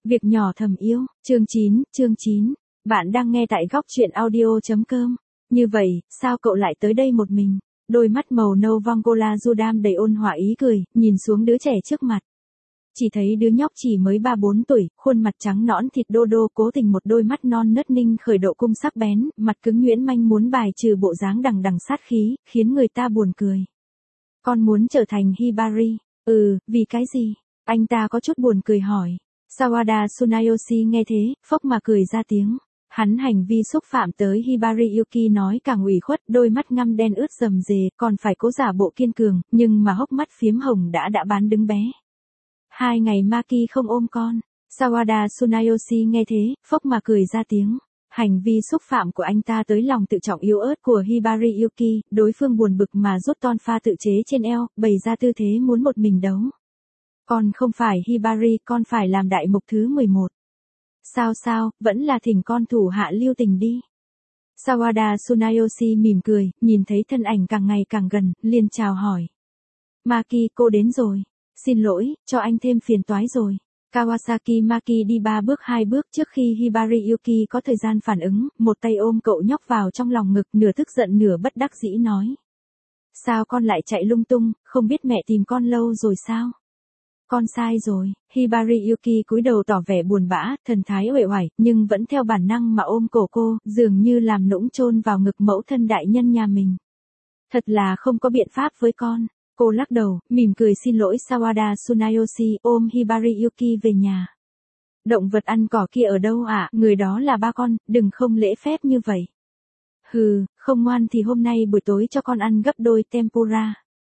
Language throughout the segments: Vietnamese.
Việc nhỏ thầm yêu, chương 9. Bạn đang nghe tại góc truyện audio.com. Như vậy, sao cậu lại tới đây một mình? Đôi mắt màu nâu Vongola Judam đầy ôn hòa ý cười, nhìn xuống đứa trẻ trước mặt. Chỉ thấy đứa nhóc chỉ mới 3-4 tuổi, khuôn mặt trắng nõn thịt đô đô, cố tình một đôi mắt non nớt ninh khởi độ cung sắc bén, mặt cứng nhuyễn manh muốn bài trừ bộ dáng đằng đằng sát khí, khiến người ta buồn cười. Con muốn trở thành Hibari? Vì cái gì? Anh ta có chút buồn cười hỏi. Sawada Tsunayoshi nghe thế, phốc mà cười ra tiếng. Hắn hành vi xúc phạm tới Hibari Yuki nói càng ủy khuất, đôi mắt ngăm đen ướt rầm rề, còn phải cố giả bộ kiên cường, nhưng mà hốc mắt phiếm hồng đã bán đứng bé. 2 ngày Maki không ôm con. Sawada Tsunayoshi nghe thế, phốc mà cười ra tiếng. Hành vi xúc phạm của anh ta tới lòng tự trọng yếu ớt của Hibari Yuki, đối phương buồn bực mà rút ton pha tự chế trên eo, bày ra tư thế muốn một mình đấu. Con không phải Hibari, con phải làm đại mục thứ 11. Sao, vẫn là thỉnh con thủ hạ lưu tình đi. Sawada Tsunayoshi mỉm cười, nhìn thấy thân ảnh càng ngày càng gần, liền chào hỏi. Maki, cô đến rồi. Xin lỗi, cho anh thêm phiền toái rồi. Kawasaki Maki đi 3 bước 2 bước trước khi Hibari Yuki có thời gian phản ứng, một tay ôm cậu nhóc vào trong lòng ngực, nửa tức giận nửa bất đắc dĩ nói. Sao con lại chạy lung tung, không biết mẹ tìm con lâu rồi sao? Con sai rồi. Hibari Yuki cúi đầu tỏ vẻ buồn bã, thần thái uể oải, nhưng vẫn theo bản năng mà ôm cổ cô, dường như làm nũng chôn vào ngực mẫu thân đại nhân nhà mình. Thật là không có biện pháp với con. Cô lắc đầu, mỉm cười xin lỗi Sawada Tsunayoshi, ôm Hibari Yuki về nhà. Động vật ăn cỏ kia ở đâu ạ? Người đó là ba con, đừng không lễ phép như vậy. Không ngoan thì hôm nay buổi tối cho con ăn gấp đôi tempura.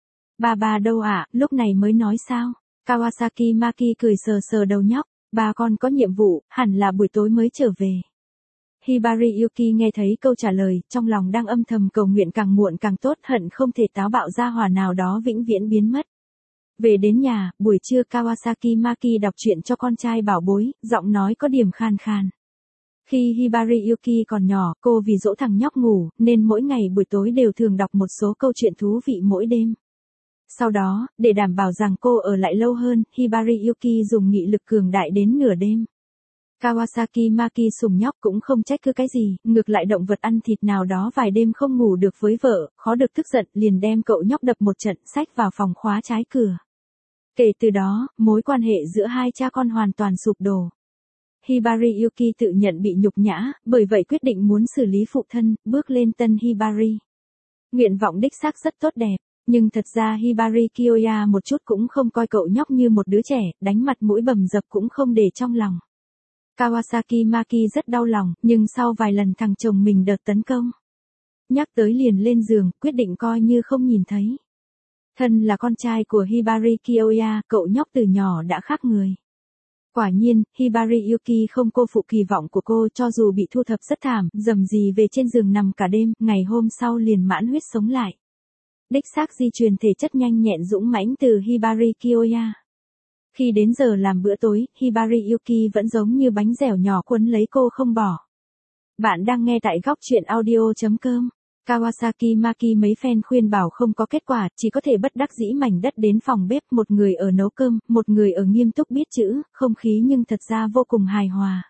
Ba đâu ạ? Lúc này mới nói sao? Kawasaki Maki cười sờ sờ đầu nhóc. Ba con có nhiệm vụ, hẳn là buổi tối mới trở về. Hibari Yuki nghe thấy câu trả lời, trong lòng đang âm thầm cầu nguyện càng muộn càng tốt, hận không thể táo bạo ra hỏa nào đó vĩnh viễn biến mất. Về đến nhà, buổi trưa Kawasaki Maki đọc truyện cho con trai bảo bối, giọng nói có điểm khan khan. Khi Hibari Yuki còn nhỏ, cô vì dỗ thằng nhóc ngủ, nên mỗi ngày buổi tối đều thường đọc một số câu chuyện thú vị mỗi đêm. Sau đó, để đảm bảo rằng cô ở lại lâu hơn, Hibari Yuki dùng nghị lực cường đại đến nửa đêm. Kawasaki Maki sủng nhóc cũng không trách cứ cái gì, ngược lại động vật ăn thịt nào đó vài đêm không ngủ được với vợ, khó được tức giận, liền đem cậu nhóc đập một trận, xách vào phòng khóa trái cửa. Kể từ đó, mối quan hệ giữa hai cha con hoàn toàn sụp đổ. Hibari Yuki tự nhận bị nhục nhã, bởi vậy quyết định muốn xử lý phụ thân, bước lên tân Hibari. Nguyện vọng đích xác rất tốt đẹp, nhưng thật ra Hibari Kiyoya một chút cũng không coi cậu nhóc như một đứa trẻ, đánh mặt mũi bầm dập cũng không để trong lòng. Kawasaki Maki rất đau lòng, nhưng sau vài lần thằng chồng mình đợt tấn công, nhắc tới liền lên giường, quyết định coi như không nhìn thấy. Thân là con trai của Hibari Kiyoya, cậu nhóc từ nhỏ đã khác người. Quả nhiên, Hibari Yuki không cô phụ kỳ vọng của cô, cho dù bị thu thập rất thảm, rầm rì về trên giường nằm cả đêm, ngày hôm sau liền mãn huyết sống lại. Đích xác di truyền thể chất nhanh nhẹn dũng mãnh từ Hibari Kiyoya. Khi đến giờ làm bữa tối, Hibari Yuki vẫn giống như bánh dẻo nhỏ quấn lấy cô không bỏ. Bạn đang nghe tại góc truyện audio.com. Kawasaki Maki mấy phen khuyên bảo không có kết quả, chỉ có thể bất đắc dĩ mảnh đất đến phòng bếp, một người ở nấu cơm, một người ở nghiêm túc biết chữ, không khí nhưng thật ra vô cùng hài hòa.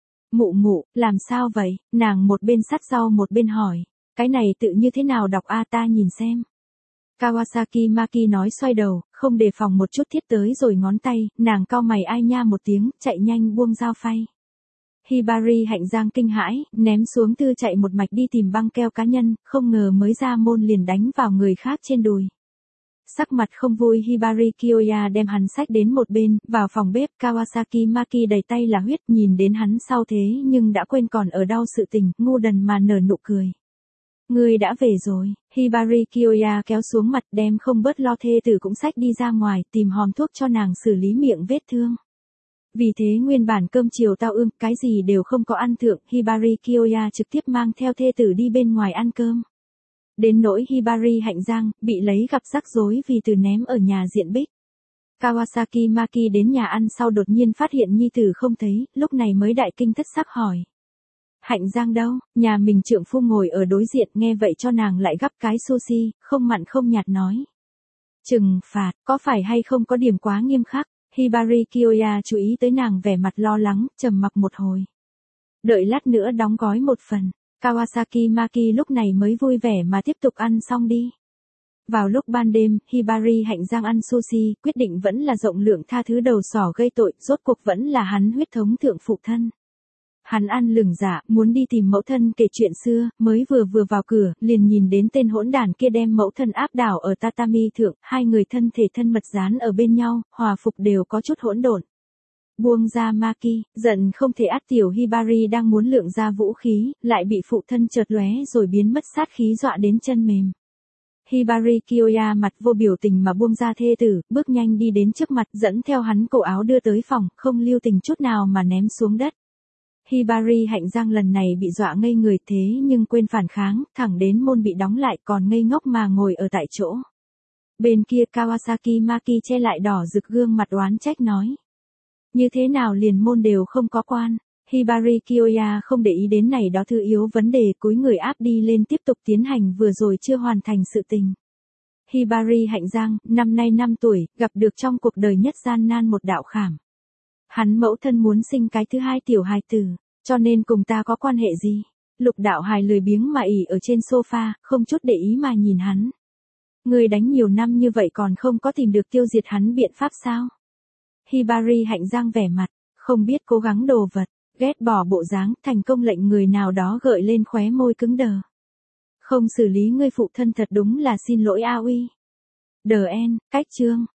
Mụ, làm sao vậy? Nàng một bên sắt rau một bên hỏi. Cái này tự như thế nào đọc a ta nhìn xem. Kawasaki Maki nói xoay đầu, không đề phòng một chút thiết tới rồi ngón tay, nàng cau mày ai nha một tiếng, chạy nhanh buông dao phay. Hibari hạnh giang kinh hãi, ném xuống thư chạy một mạch đi tìm băng keo cá nhân, không ngờ mới ra môn liền đánh vào người khác trên đùi. Sắc mặt không vui Hibari Kiyoya đem hắn xách đến một bên, vào phòng bếp, Kawasaki Maki đầy tay là huyết, nhìn đến hắn sau thế nhưng đã quên còn ở đau sự tình, ngu đần mà nở nụ cười. Ngươi đã về rồi. Hibari Kiyoya kéo xuống mặt, đem không bớt lo thê tử cũng xách đi ra ngoài, tìm hòm thuốc cho nàng xử lý miệng vết thương. Vì thế nguyên bản cơm chiều tao ương, cái gì đều không có ăn thượng, Hibari Kiyoya trực tiếp mang theo thê tử đi bên ngoài ăn cơm. Đến nỗi Hibari hạnh giang, bị lấy gặp rắc rối vì từ ném ở nhà diện bích. Kawasaki Maki đến nhà ăn sau đột nhiên phát hiện nhi tử không thấy, lúc này mới đại kinh thất sắc hỏi. Hạnh giang đâu? Nhà mình trượng phu ngồi ở đối diện, nghe vậy cho nàng lại gắp cái sushi, không mặn không nhạt nói. Trừng phạt, có phải hay không có điểm quá nghiêm khắc? Hibari Kyoya chú ý tới nàng vẻ mặt lo lắng, trầm mặc một hồi. Đợi lát nữa đóng gói một phần, Kawasaki Maki lúc này mới vui vẻ mà tiếp tục ăn xong đi. Vào lúc ban đêm, Hibari Hạnh Giang ăn sushi, quyết định vẫn là rộng lượng tha thứ đầu sỏ gây tội, rốt cuộc vẫn là hắn huyết thống thượng phụ thân. Hắn ăn lửng dạ, muốn đi tìm mẫu thân kể chuyện xưa, mới vừa vào cửa, liền nhìn đến tên hỗn đản kia đem mẫu thân áp đảo ở tatami thượng, hai người thân thể thân mật dán ở bên nhau, hòa phục đều có chút hỗn độn. Buông ra Maki, giận không thể át tiểu Hibari đang muốn lượng ra vũ khí, lại bị phụ thân chợt lóe rồi biến mất sát khí dọa đến chân mềm. Hibari Kyoya mặt vô biểu tình mà buông ra thê tử, bước nhanh đi đến trước mặt dẫn theo hắn cổ áo đưa tới phòng, không lưu tình chút nào mà ném xuống đất. Hibari Hạnh Giang lần này bị dọa ngây người thế nhưng quên phản kháng, thẳng đến môn bị đóng lại còn ngây ngốc mà ngồi ở tại chỗ. Bên kia Kawasaki Maki che lại đỏ rực gương mặt oán trách nói. Như thế nào liền môn đều không có quan. Hibari Kyoya không để ý đến này đó thứ yếu vấn đề, cúi người áp đi lên tiếp tục tiến hành vừa rồi chưa hoàn thành sự tình. Hibari Hạnh Giang, năm nay 5 tuổi, gặp được trong cuộc đời nhất gian nan một đạo khảm. Hắn mẫu thân muốn sinh cái thứ hai tiểu hài tử, cho nên cùng ta có quan hệ gì? Lục đạo hài lười biếng mà ỉ ở trên sofa, không chút để ý mà nhìn hắn. Người đánh nhiều năm như vậy còn không có tìm được tiêu diệt hắn biện pháp sao? Hibari Hạnh Giang vẻ mặt, không biết cố gắng đồ vật, ghét bỏ bộ dáng, thành công lệnh người nào đó gợi lên khóe môi cứng đờ. Không xử lý ngươi phụ thân thật đúng là xin lỗi A Uy. Đờ en, cách chương.